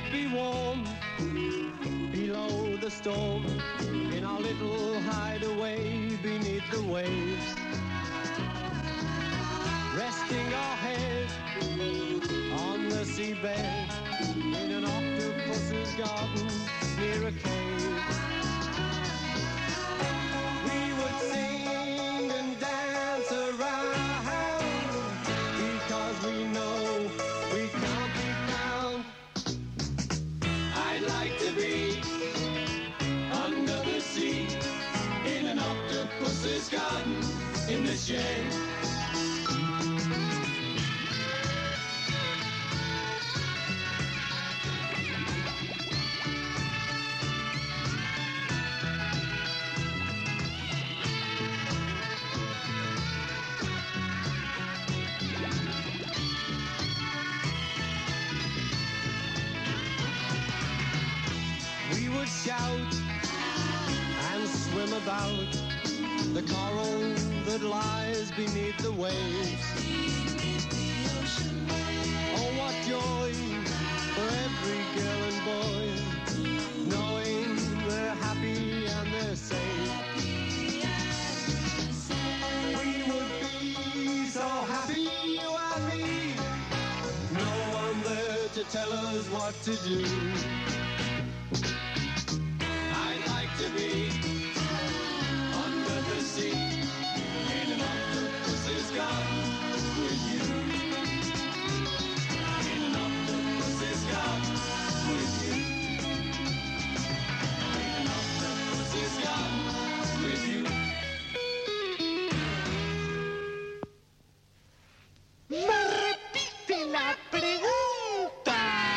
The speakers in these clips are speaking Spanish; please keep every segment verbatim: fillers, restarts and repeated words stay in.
be warm below the storm, in our little hideaway beneath the waves, resting our heads on the seabed, in an octopus's garden near a cave. We would sing and dance around, because we know we can't be found. I'd like to be under the sea, in an octopus's garden in the shade. Shout and swim about the coral that lies beneath the waves. Oh, what joy for every girl and boy, knowing they're happy and they're safe. We would be so happy, you and me, no one there to tell us what to do. To be under the sea, in an octopus's garden with you, in an octopus's garden with you, in an octopus's garden with you. Me repite la pregunta.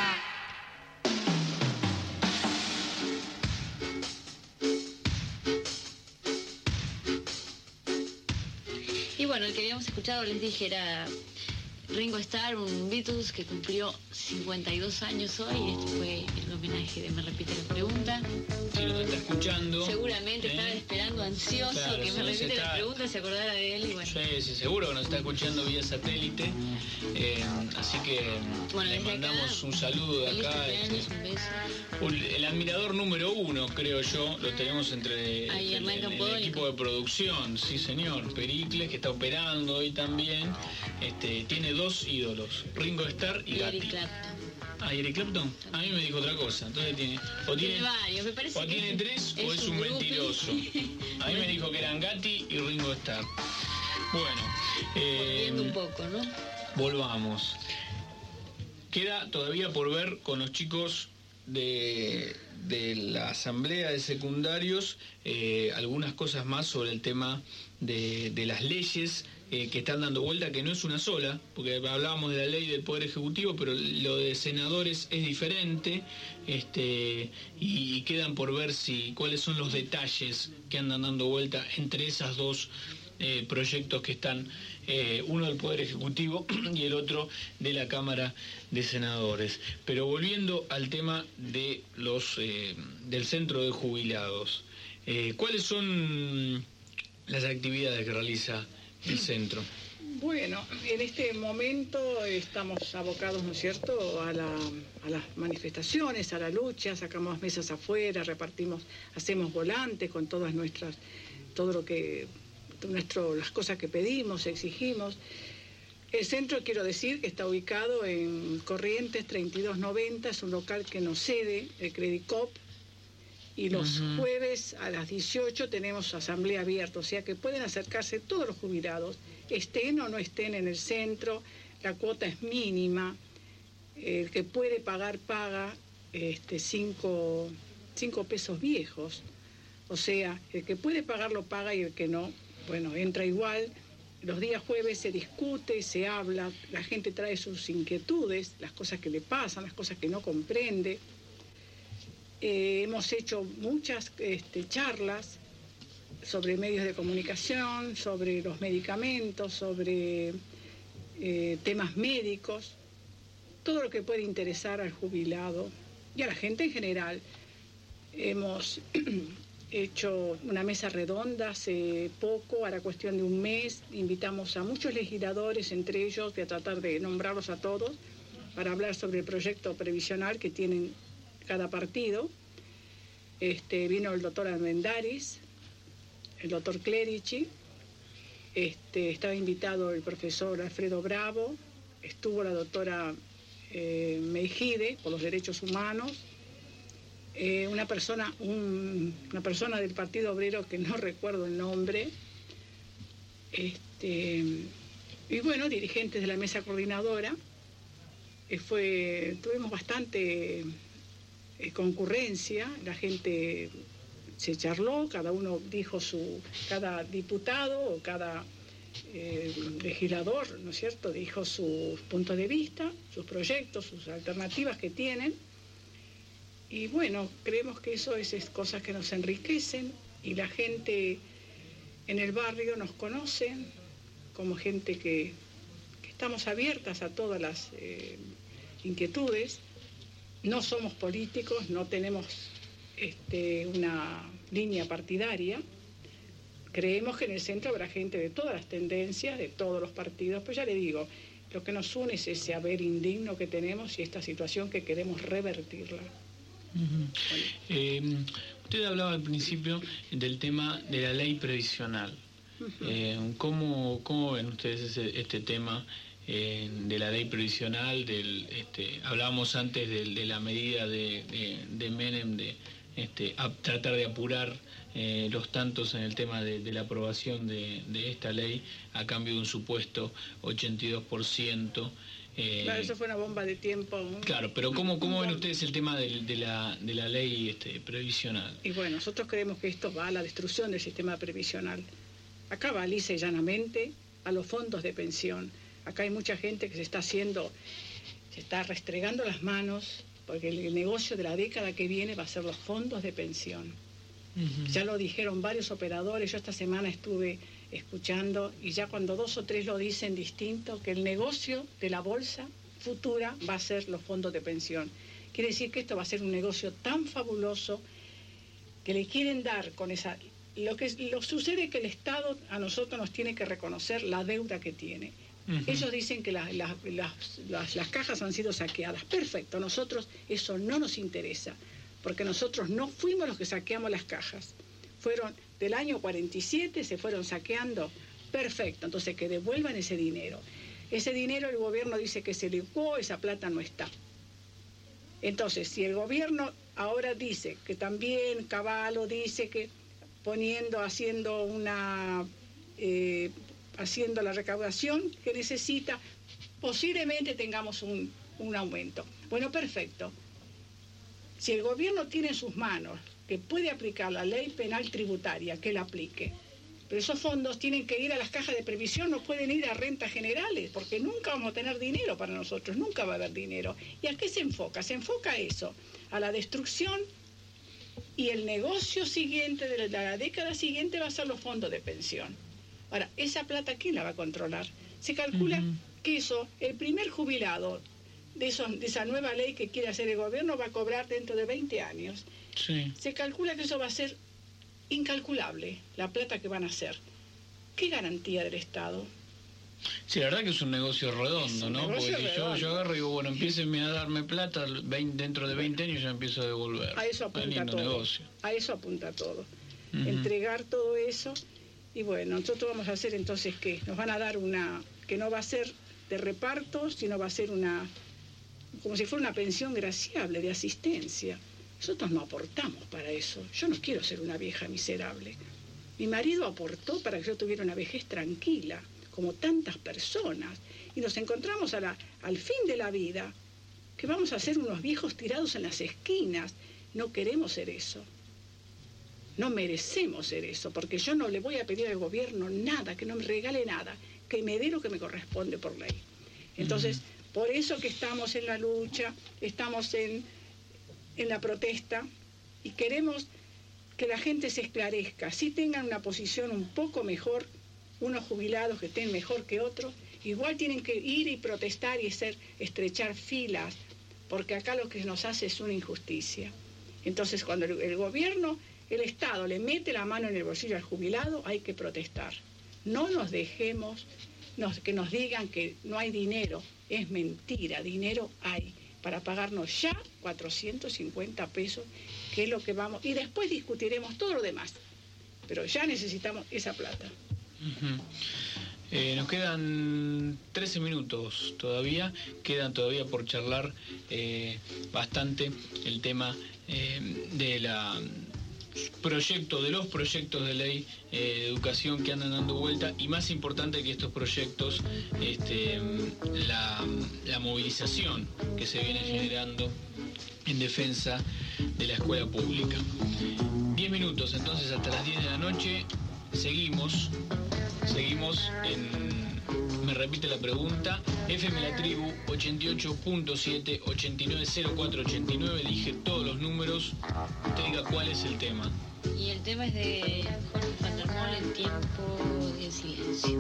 Y bueno, el que habíamos escuchado, les dije, era Ringo Starr, un Beatles que cumplió cincuenta y dos años hoy. Este fue el homenaje de Me repite la pregunta. Si nos está escuchando, seguramente ¿eh? Estaba esperando, ansioso, claro, que si me repite está... la pregunta, se acordara de él y bueno. Sí, sí, seguro que nos está escuchando vía satélite. Eh, así que bueno, le mandamos acá, un saludo de feliz acá. Este, un beso. El admirador número uno, creo yo, lo tenemos entre Ahí, el, el, el equipo de producción, sí señor, Pericles, que está operando hoy también. Este, tiene dos ídolos, Ringo Starr y, y Gatti. Eric Clapton. Ah, ¿y Eric Clapton? A mí me dijo otra cosa. Entonces tiene, o tiene, tiene varios, me parece. O tiene tres es o es un, un mentiroso. A mí me dijo que eran Gatti y Ringo Starr. Bueno. Eh, Volviendo un poco, ¿no? Volvamos. Queda todavía por ver con los chicos de, de la asamblea de secundarios eh, algunas cosas más sobre el tema de, de las leyes eh, que están dando vuelta, que no es una sola, porque hablábamos de la ley del Poder Ejecutivo, pero lo de senadores es diferente, este, y, y quedan por ver si cuáles son los detalles que andan dando vuelta entre esas dos eh, proyectos que están, eh, uno del Poder Ejecutivo y el otro de la Cámara de Senadores. Pero volviendo al tema de los eh, del centro de jubilados, eh, ¿cuáles son las actividades que realiza el centro? Bueno, en este momento estamos abocados, ¿no es cierto?, a, la, a las manifestaciones, a la lucha, sacamos mesas afuera, repartimos, hacemos volantes con todas nuestras, todo lo que, nuestro, las cosas que pedimos, exigimos. El centro, quiero decir, que está ubicado en Corrientes treinta y dos noventa, es un local que nos cede el Credicop, y los uh-huh. jueves a las dieciocho tenemos asamblea abierta, o sea que pueden acercarse todos los jubilados, estén o no estén en el centro, la cuota es mínima, el que puede pagar paga este, cinco, cinco pesos viejos, o sea, el que puede pagar lo paga y el que no, bueno, entra igual. Los días jueves se discute, se habla, la gente trae sus inquietudes, las cosas que le pasan, las cosas que no comprende. Eh, hemos hecho muchas este, charlas sobre medios de comunicación, sobre los medicamentos, sobre eh, temas médicos, todo lo que puede interesar al jubilado y a la gente en general. Hemos hecho una mesa redonda hace poco, a la cuestión de un mes, invitamos a muchos legisladores, entre ellos voy a tratar de nombrarlos a todos, para hablar sobre el proyecto previsional que tienen cada partido. Este, vino el doctor Armendáriz, el doctor Clerici, este, estaba invitado el profesor Alfredo Bravo, estuvo la doctora eh, Meijide, por los derechos humanos, eh, una persona, un, una persona del Partido Obrero que no recuerdo el nombre, este, y bueno, dirigentes de la mesa coordinadora. Eh, fue, tuvimos bastante eh, concurrencia, la gente se charló, cada uno dijo su, cada diputado o cada eh, legislador, ¿no es cierto?, dijo sus puntos de vista, sus proyectos, sus alternativas que tienen. Y bueno, creemos que eso es, es cosas que nos enriquecen y la gente en el barrio nos conoce como gente que, que estamos abiertas a todas las eh, inquietudes. No somos políticos, no tenemos este, una línea partidaria. Creemos que en el centro habrá gente de todas las tendencias, de todos los partidos, pero ya le digo, lo que nos une es ese haber indigno que tenemos y esta situación que queremos revertirla. Uh-huh. Bueno. Eh, usted hablaba al principio del tema de la ley previsional. Uh-huh. eh, ¿cómo, ¿Cómo ven ustedes ese, este tema eh, de la ley previsional? Del, este, hablábamos antes de, de la medida de, de, de Menem de este, a, tratar de apurar eh, los tantos en el tema de, de la aprobación de, de esta ley a cambio de un supuesto ochenta y dos por ciento. Eh, claro, eso fue una bomba de tiempo. Claro, pero ¿cómo, cómo ven ustedes el tema de, de, la, de la ley este, previsional? Y bueno, nosotros creemos que esto va a la destrucción del sistema previsional. Acá va lisa y llanamente a los fondos de pensión. Acá hay mucha gente que se está haciendo, se está restregando las manos, porque el, el negocio de la década que viene va a ser los fondos de pensión. Uh-huh. Ya lo dijeron varios operadores, yo esta semana estuve escuchando, y ya cuando dos o tres lo dicen distinto, que el negocio de la bolsa futura va a ser los fondos de pensión. Quiere decir que esto va a ser un negocio tan fabuloso que le quieren dar con esa... Lo que lo sucede es que el Estado a nosotros nos tiene que reconocer la deuda que tiene. Uh-huh. Ellos dicen que la, la, las, las, las cajas han sido saqueadas. Perfecto, a nosotros eso no nos interesa, porque nosotros no fuimos los que saqueamos las cajas. Fueron del año cuarenta y siete, se fueron saqueando. Perfecto, entonces que devuelvan ese dinero. Ese dinero el gobierno dice que se licuó, esa plata no está. Entonces, si el gobierno ahora dice que también Cavallo dice que poniendo, haciendo una, eh, haciendo la recaudación que necesita, posiblemente tengamos un, un aumento. Bueno, perfecto. Si el gobierno tiene en sus manos que puede aplicar la ley penal tributaria, que la aplique. Pero esos fondos tienen que ir a las cajas de previsión, no pueden ir a rentas generales, porque nunca vamos a tener dinero para nosotros, nunca va a haber dinero. ¿Y a qué se enfoca? Se enfoca a eso, a la destrucción, y el negocio siguiente, de la década siguiente, va a ser los fondos de pensión. Ahora, esa plata, ¿quién la va a controlar? Se calcula uh-huh. que eso, el primer jubilado de, esos, de esa nueva ley que quiere hacer el gobierno va a cobrar dentro de veinte años. Sí. Se calcula que eso va a ser incalculable, la plata que van a hacer. ¿Qué garantía del Estado? Sí, la verdad que es un negocio redondo, un ¿no? Negocio Porque si yo, yo agarro y digo, bueno, empiécenme a darme plata, veinte, dentro de veinte años ya empiezo a devolver. A eso apunta todo. Negocio. A eso apunta todo. Uh-huh. Entregar todo eso. Y bueno, nosotros vamos a hacer entonces, ¿qué? Nos van a dar una, que no va a ser de reparto, sino va a ser una, como si fuera una pensión graciable de asistencia. Nosotros no aportamos para eso. Yo no quiero ser una vieja miserable. Mi marido aportó para que yo tuviera una vejez tranquila, como tantas personas. Y nos encontramos a la, al fin de la vida, que vamos a ser unos viejos tirados en las esquinas. No queremos ser eso. No merecemos ser eso, porque yo no le voy a pedir al gobierno nada, que no me regale nada, que me dé lo que me corresponde por ley. Entonces, uh-huh. por eso que estamos en la lucha, estamos en... en la protesta, y queremos que la gente se esclarezca, si tengan una posición un poco mejor, unos jubilados que estén mejor que otros, igual tienen que ir y protestar y hacer, estrechar filas, porque acá lo que nos hace es una injusticia. Entonces, cuando el, el gobierno, el Estado le mete la mano en el bolsillo al jubilado, hay que protestar. No nos dejemos nos, que nos digan que no hay dinero. Es mentira, dinero hay para pagarnos ya cuatrocientos cincuenta pesos, que es lo que vamos, y después discutiremos todo lo demás, pero ya necesitamos esa plata. Uh-huh. Eh, nos quedan trece minutos todavía, quedan todavía por charlar eh, bastante el tema eh, de la proyecto, de los proyectos de ley eh, de educación que andan dando vuelta, y más importante que estos proyectos, este, la, la movilización que se viene generando en defensa de la escuela pública. Diez minutos entonces hasta las diez de la noche, seguimos, seguimos en... Me repite la pregunta, F M La Tribu, ochenta y ocho punto siete, ochenta y nueve cero cuatro ochenta y nueve, elige todos los números, usted diga cuál es el tema. Y el tema es de Jorge Van der Moll, El tiempo del silencio.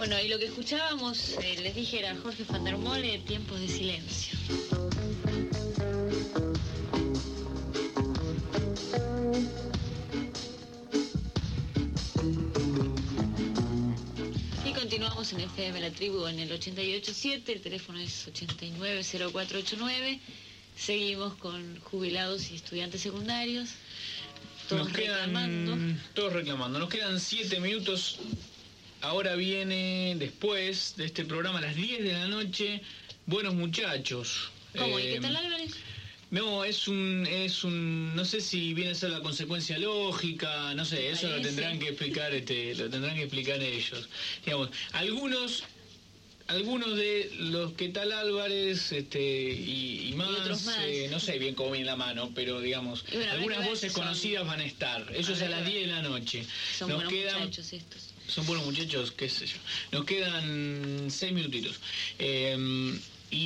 Bueno, y lo que escuchábamos, eh, les dije, era Jorge van der Mole, Tiempos de Silencio. Y continuamos en F M La Tribu en el ochenta y ocho punto siete, el teléfono es ochenta y nueve cero cuatro ochenta y nueve. Seguimos con jubilados y estudiantes secundarios. Todos Nos quedan, reclamando. Todos reclamando. Nos quedan siete minutos. Ahora viene, después de este programa, a las diez de la noche, Buenos Muchachos. ¿Cómo? ¿Y Eh, qué tal, Álvarez? No, es un, es un, no sé si viene a ser la consecuencia lógica, no sé, ¿Te eso lo parece? tendrán que explicar, este, lo tendrán que explicar ellos. Digamos, algunos, algunos de los que tal Álvarez, este, y, y más, otros más. eh, no sé bien cómo viene la mano, pero digamos, Y bueno, habrá que algunas ver voces si son- conocidas van a estar. Eso es habrá a las que ver. diez de la noche. Son Nos buenos quedan, muchachos estos. son buenos muchachos, qué sé yo. Nos quedan seis minutitos. Eh,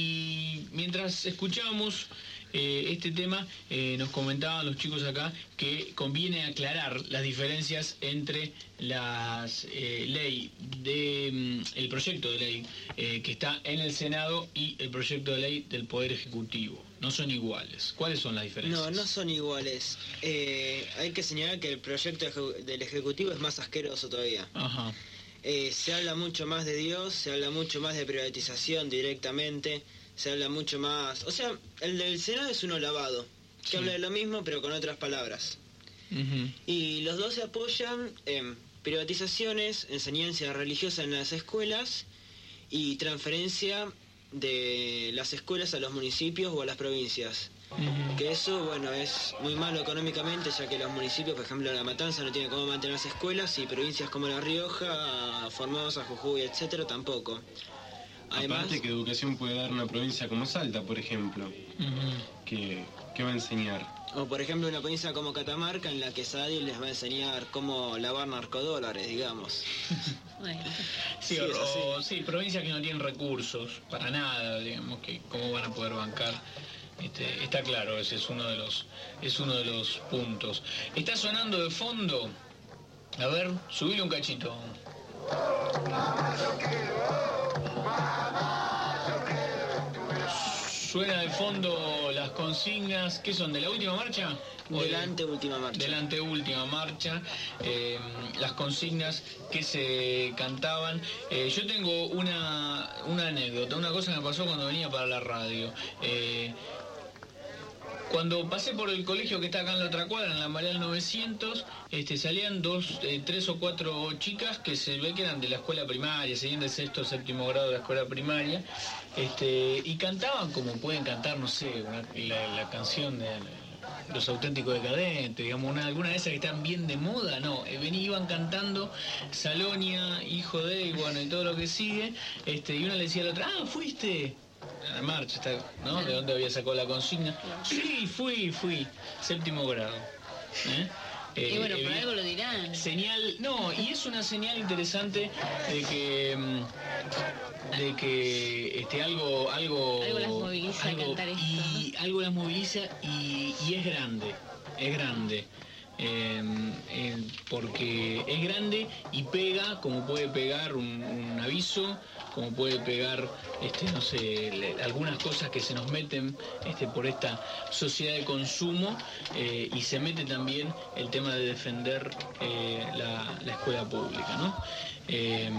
y mientras escuchamos eh, este tema, eh, nos comentaban los chicos acá que conviene aclarar las diferencias entre las eh, ley de mm, el proyecto de ley eh, que está en el Senado y el proyecto de ley del Poder Ejecutivo. No son iguales. ¿Cuáles son las diferencias? No, no son iguales. Eh, hay que señalar que el proyecto eje- del Ejecutivo es más asqueroso todavía. Ajá. Eh, se habla mucho más de Dios, se habla mucho más de privatización directamente, se habla mucho más... O sea, el del Senado es uno lavado, que Sí. habla de lo mismo pero con otras palabras. Ujú. Y los dos se apoyan en privatizaciones, enseñanza religiosa en las escuelas y transferencia de las escuelas a los municipios o a las provincias. Ujú. Que eso, bueno, es muy malo económicamente, ya que los municipios, por ejemplo, La Matanza no tiene cómo mantener las escuelas y provincias como La Rioja, Formosa, Jujuy, etcétera, tampoco. Además, Aparte que educación puede dar una provincia como Salta, por ejemplo, Ujú. que, que va a enseñar. o por ejemplo una provincia como Catamarca, en la que Saadi les va a enseñar cómo lavar narcodólares, digamos. Bueno, Sí, Sí, o, es así. o- sí, provincias que no tienen recursos para nada, digamos, que cómo van a poder bancar. Este, está claro, ese es uno de los es uno de los puntos. Está sonando de fondo. A ver, subile un cachito. Suena de fondo las consignas, ¿qué son? ¿De la última marcha? ¿O de- Delante, última marcha. de la anteúltima marcha, eh, las consignas que se cantaban. Eh, yo tengo una, una anécdota, una cosa que me pasó cuando venía para la radio. Eh, cuando pasé por el colegio que está acá en la otra cuadra, en la Marial novecientos, este, salían dos, eh, tres o cuatro chicas que se ve que eran de la escuela primaria, seguían de sexto o séptimo grado de la escuela primaria, este, y cantaban como pueden cantar, no sé, una- la, la canción de Los Auténticos Decadentes, digamos, una, alguna de esas que están bien de moda, no, eh, vení, iban cantando Salonia, hijo de, y bueno, y todo lo que sigue, este, y una le decía a la otra, ah, fuiste a la marcha, está, ¿no? ¿De dónde había sacado la consigna? Sí, fui, fui, séptimo grado. ¿eh? Eh, y bueno, por evi- algo lo dirán. Señal, no, y es una señal interesante de que mm, de que este algo algo Algo las moviliza a cantar esto, y algo las moviliza y, y es grande, es grande. Eh, eh, porque es grande y pega como puede pegar un, un aviso, como puede pegar este no sé le- algunas cosas que se nos meten este por esta sociedad de consumo, eh, y se mete también el tema de defender eh, la, la escuela pública, ¿no? Eh,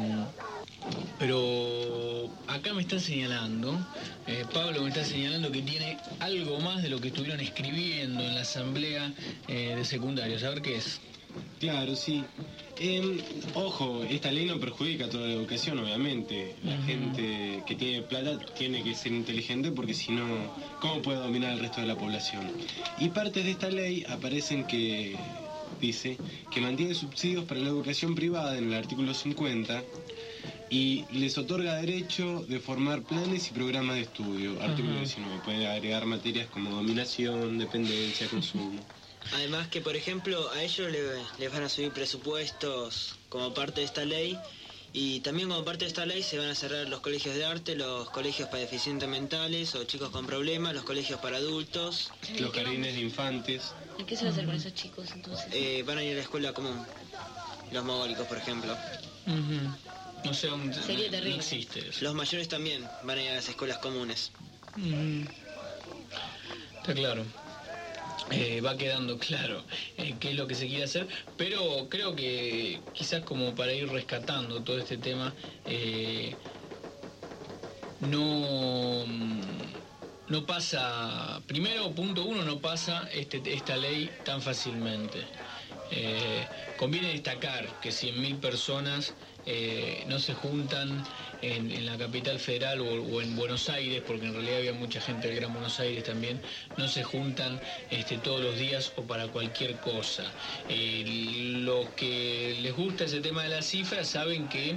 pero acá me están señalando, eh, Pablo me está señalando que tiene algo más de lo que estuvieron escribiendo en la asamblea eh, de secundarios. A ver qué es. Claro, sí. Em, ojo, esta ley no perjudica a toda la educación, obviamente. La Ujú. gente que tiene plata tiene que ser inteligente porque si no, ¿cómo puede dominar el resto de la población? Y partes de esta ley aparecen que dice que mantiene subsidios para la educación privada en el artículo cincuenta y les otorga derecho de formar planes y programas de estudio. Artículo Ajá. diecinueve. Puede agregar materias como dominación, dependencia, consumo. Además que, por ejemplo, a ellos le- les van a subir presupuestos como parte de esta ley y también como parte de esta ley se van a cerrar los colegios de arte, los colegios para deficientes mentales o chicos con problemas, los colegios para adultos, Los jardines de infantes. ¿Y qué se va a hacer con esos chicos entonces? eh, van a ir a la escuela común, los mogólicos, por ejemplo. Ujú. O sea, un, Sería no, terrible. no existe eso. Los mayores también van a ir a las escuelas comunes. Mm. Está claro. Eh, va quedando claro eh, qué es lo que se quiere hacer, pero creo que quizás como para ir rescatando todo este tema, eh, no, no pasa, primero, punto uno, no pasa este, esta ley tan fácilmente. Eh, conviene destacar que cien mil personas eh, no se juntan en, en la capital federal o, o en Buenos Aires, porque en realidad había mucha gente del Gran Buenos Aires también, no se juntan este, todos los días o para cualquier cosa. Eh, los que les gusta ese tema de las cifras saben que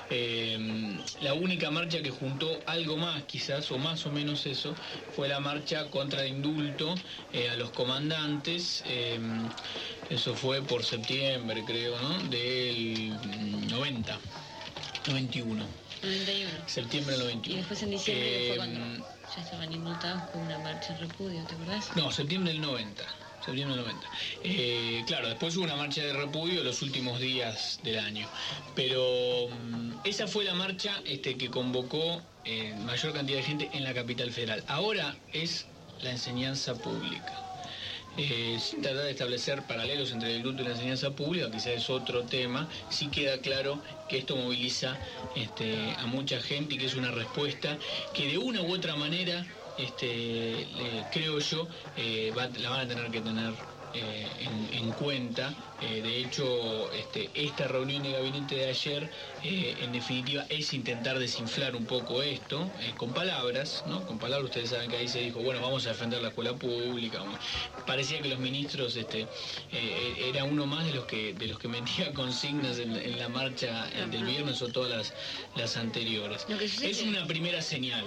eh, la única marcha que juntó algo más quizás, o más o menos eso, fue la marcha contra el indulto eh, a los comandantes. eh, Eso fue por septiembre, creo, ¿no? Del noventa, noventa y uno. noventa y uno. Septiembre del noventa y uno. Y después en diciembre Eh, fue cuando ya estaban indultados con una marcha de repudio, ¿te acordás? No, septiembre del noventa. Septiembre del noventa. Eh, claro, después hubo una marcha de repudio los últimos días del año. Pero um, esa fue la marcha este, que convocó eh, mayor cantidad de gente en la capital federal. Ahora es la enseñanza pública. Eh, tratar de establecer paralelos entre el indulto y la enseñanza pública, quizás es otro tema. Sí queda claro que esto moviliza este, a mucha gente y que es una respuesta que de una u otra manera, este, eh, creo yo, eh, va, la van a tener que tener eh, en, en cuenta. Eh, de hecho, este, esta reunión de gabinete de ayer, eh, en definitiva, es intentar desinflar un poco esto, eh, con palabras, ¿no? Con palabras, ustedes saben que ahí se dijo, bueno, vamos a defender la escuela pública. Parecía que los ministros, este, eh, era uno más de los que de los que metía consignas en, en la marcha eh, del viernes o todas las, las anteriores. Lo que sucede Es que- una primera señal.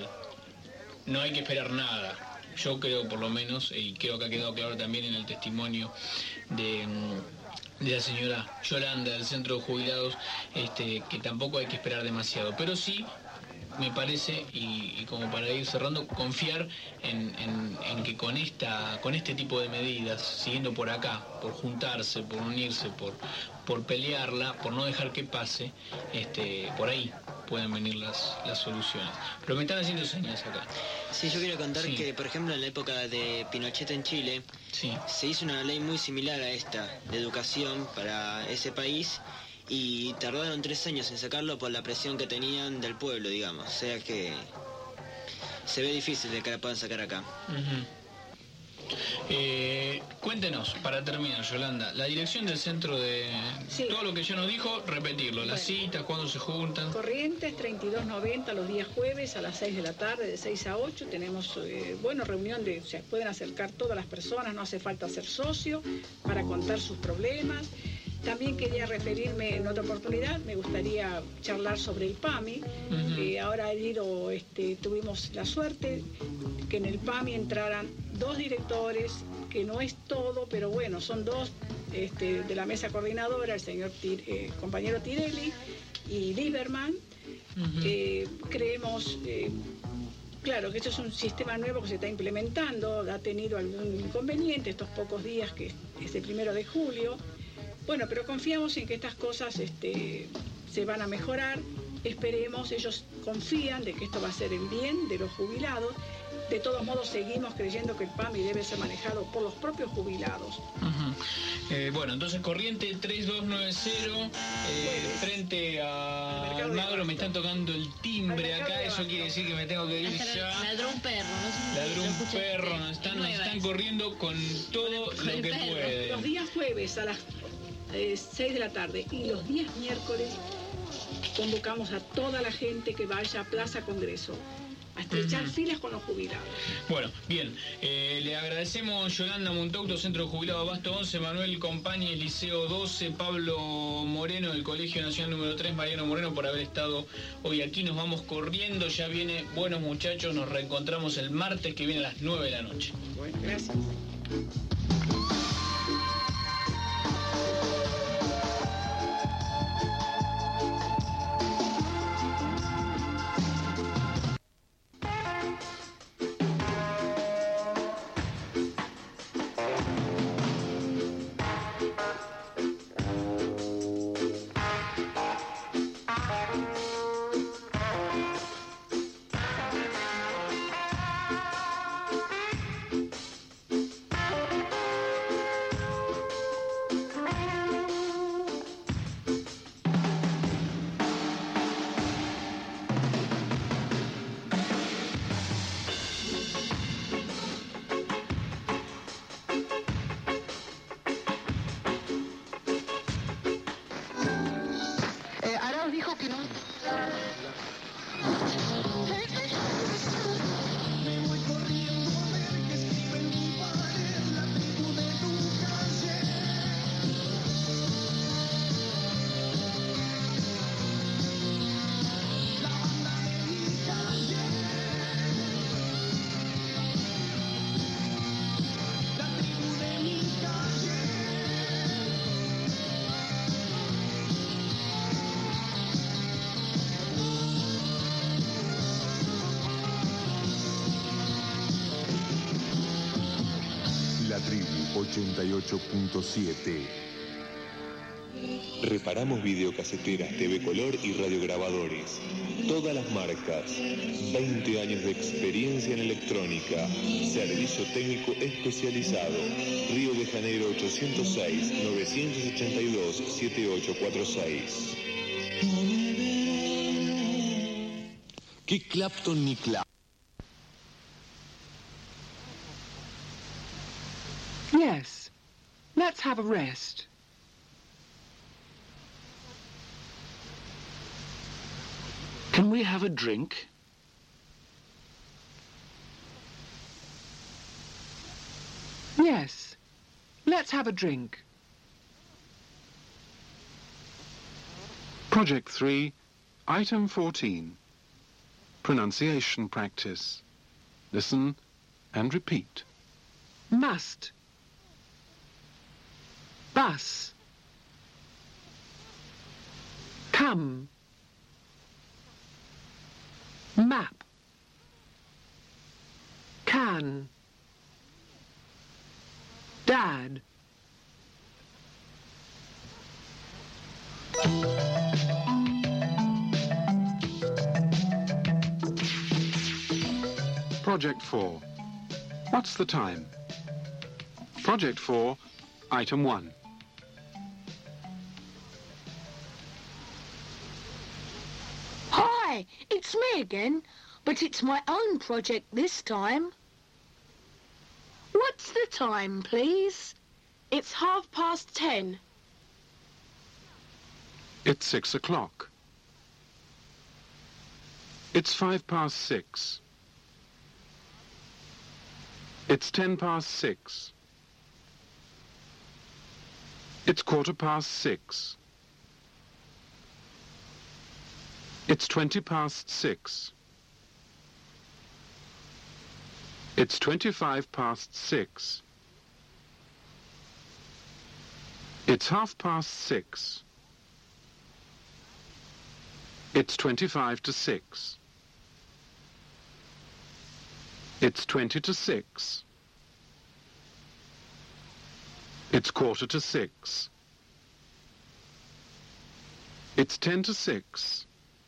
No hay que esperar nada. Yo creo, por lo menos, y creo que ha quedado claro también en el testimonio de, de la señora Yolanda del Centro de Jubilados, este, que tampoco hay que esperar demasiado. Pero sí, me parece, y, y como para ir cerrando, confiar en, en, en que con esta con este tipo de medidas, siguiendo por acá, por juntarse, por unirse, por, por pelearla, por no dejar que pase, este, por ahí pueden venir las, las soluciones. Pero me están haciendo señas acá. Sí, yo quiero contar Sí. que, por ejemplo, en la época de Pinochet en Chile, Sí. se hizo una ley muy similar a esta, de educación para ese país, y tardaron tres años en sacarlo por la presión que tenían del pueblo, digamos. O sea que se ve difícil de que la puedan sacar acá. Ujú. Eh, cuéntenos, para terminar, Yolanda, la dirección del centro de... Sí. Todo lo que ya nos dijo, repetirlo, las Bueno. citas, cuándo se juntan. Corrientes treinta y dos noventa los días jueves a las seis de la tarde, de seis a ocho. Tenemos, eh, bueno, reunión de, se pueden acercar todas las personas, no hace falta ser socio para contar sus problemas. También quería referirme en otra oportunidad, me gustaría charlar sobre el PAMI. Ujú. Eh, ahora el ido, este, tuvimos la suerte que en el PAMI entraran dos directores, que no es todo, pero bueno, son dos este, de la mesa coordinadora, el señor Tir- eh, compañero Tirelli y Lieberman. Ujú. Eh, creemos, eh, claro, que esto es un sistema nuevo que se está implementando, ha tenido algún inconveniente estos pocos días que es el primero de julio. Bueno, pero confiamos en que estas cosas este, se van a mejorar. Esperemos, ellos confían de que esto va a ser en bien de los jubilados. De todos modos, seguimos creyendo que el PAMI debe ser manejado por los propios jubilados. Ujú. Eh, bueno, entonces Corriente tres dos nueve cero, eh, frente Al a mercado de Almagro, me están tocando el Al timbre mercado acá, de eso Abasto. quiere decir que me tengo que ir Hasta ya. ladró un perro, no sé si Ladró lo un escuchaste. perro, nos están, Es nos nueva están esa. corriendo con todo Con lo el que perro. pueden. Los días jueves a las eh, seis de la tarde y los días miércoles convocamos a toda la gente que vaya a Plaza Congreso a estrechar Ujú. filas con los jubilados. Bueno, bien, eh, le agradecemos Yolanda Montauto, Centro Jubilado Abasto once, Manuel Compañes, Liceo doce, Pablo Moreno del Colegio Nacional número tres, Mariano Moreno, por haber estado hoy aquí. Nos vamos corriendo, ya viene Buenos Muchachos, nos reencontramos el martes que viene a las nueve de la noche. Bueno, gracias. ochenta y ocho punto siete. Reparamos videocaseteras, T V color y radiograbadores. Todas las marcas. veinte años de experiencia en electrónica. Servicio técnico especializado. Río de Janeiro ochocientos seis, novecientos ochenta y dos, setenta y ocho cuarenta y seis. ¿Qué Clapton ni Clapton? Yes. Let's have a rest. Can we have a drink? Yes. Let's have a drink. Project three, Item fourteen. Pronunciation practice. Listen and repeat. Must. Bus. Come. Map. Can. Dad. Project four. What's the time? Project four, Item one. Hi, it's me again, but it's my own project this time. What's the time, please? It's half past ten. It's six o'clock. It's five past six. It's ten past six. It's quarter past six. It's twenty past six. It's twenty-five past six. It's half past six. It's twenty-five to six. It's twenty to six. It's quarter to six. It's ten to six.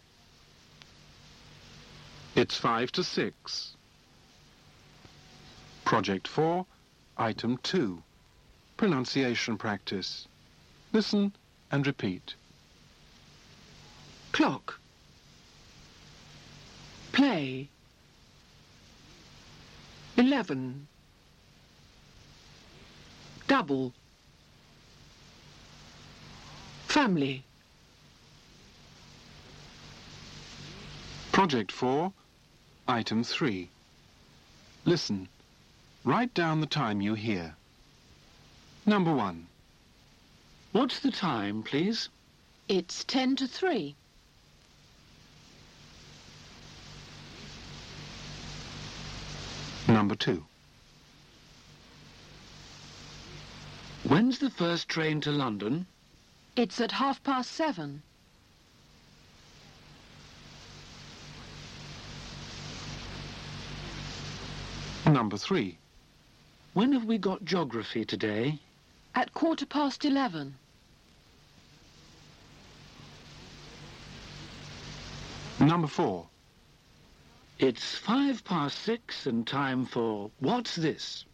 It's five to six. Project four, Item two. Pronunciation practice. Listen and repeat. Clock. Play. Eleven. Double. Family. Project four, Item three. Listen. Write down the time you hear. Number one. What's the time, please? It's ten to three. Number two. When's the first train to London? It's at half past seven. Number three. When have we got geography today? At quarter past eleven. Number four. It's five past six and time for what's this?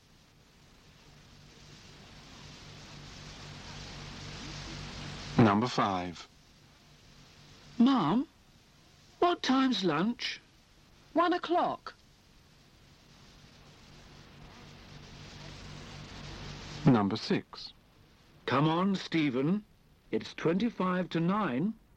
Number five. Mom, what time's lunch? One o'clock. Number six. Come on, Stephen. It's twenty-five to nine.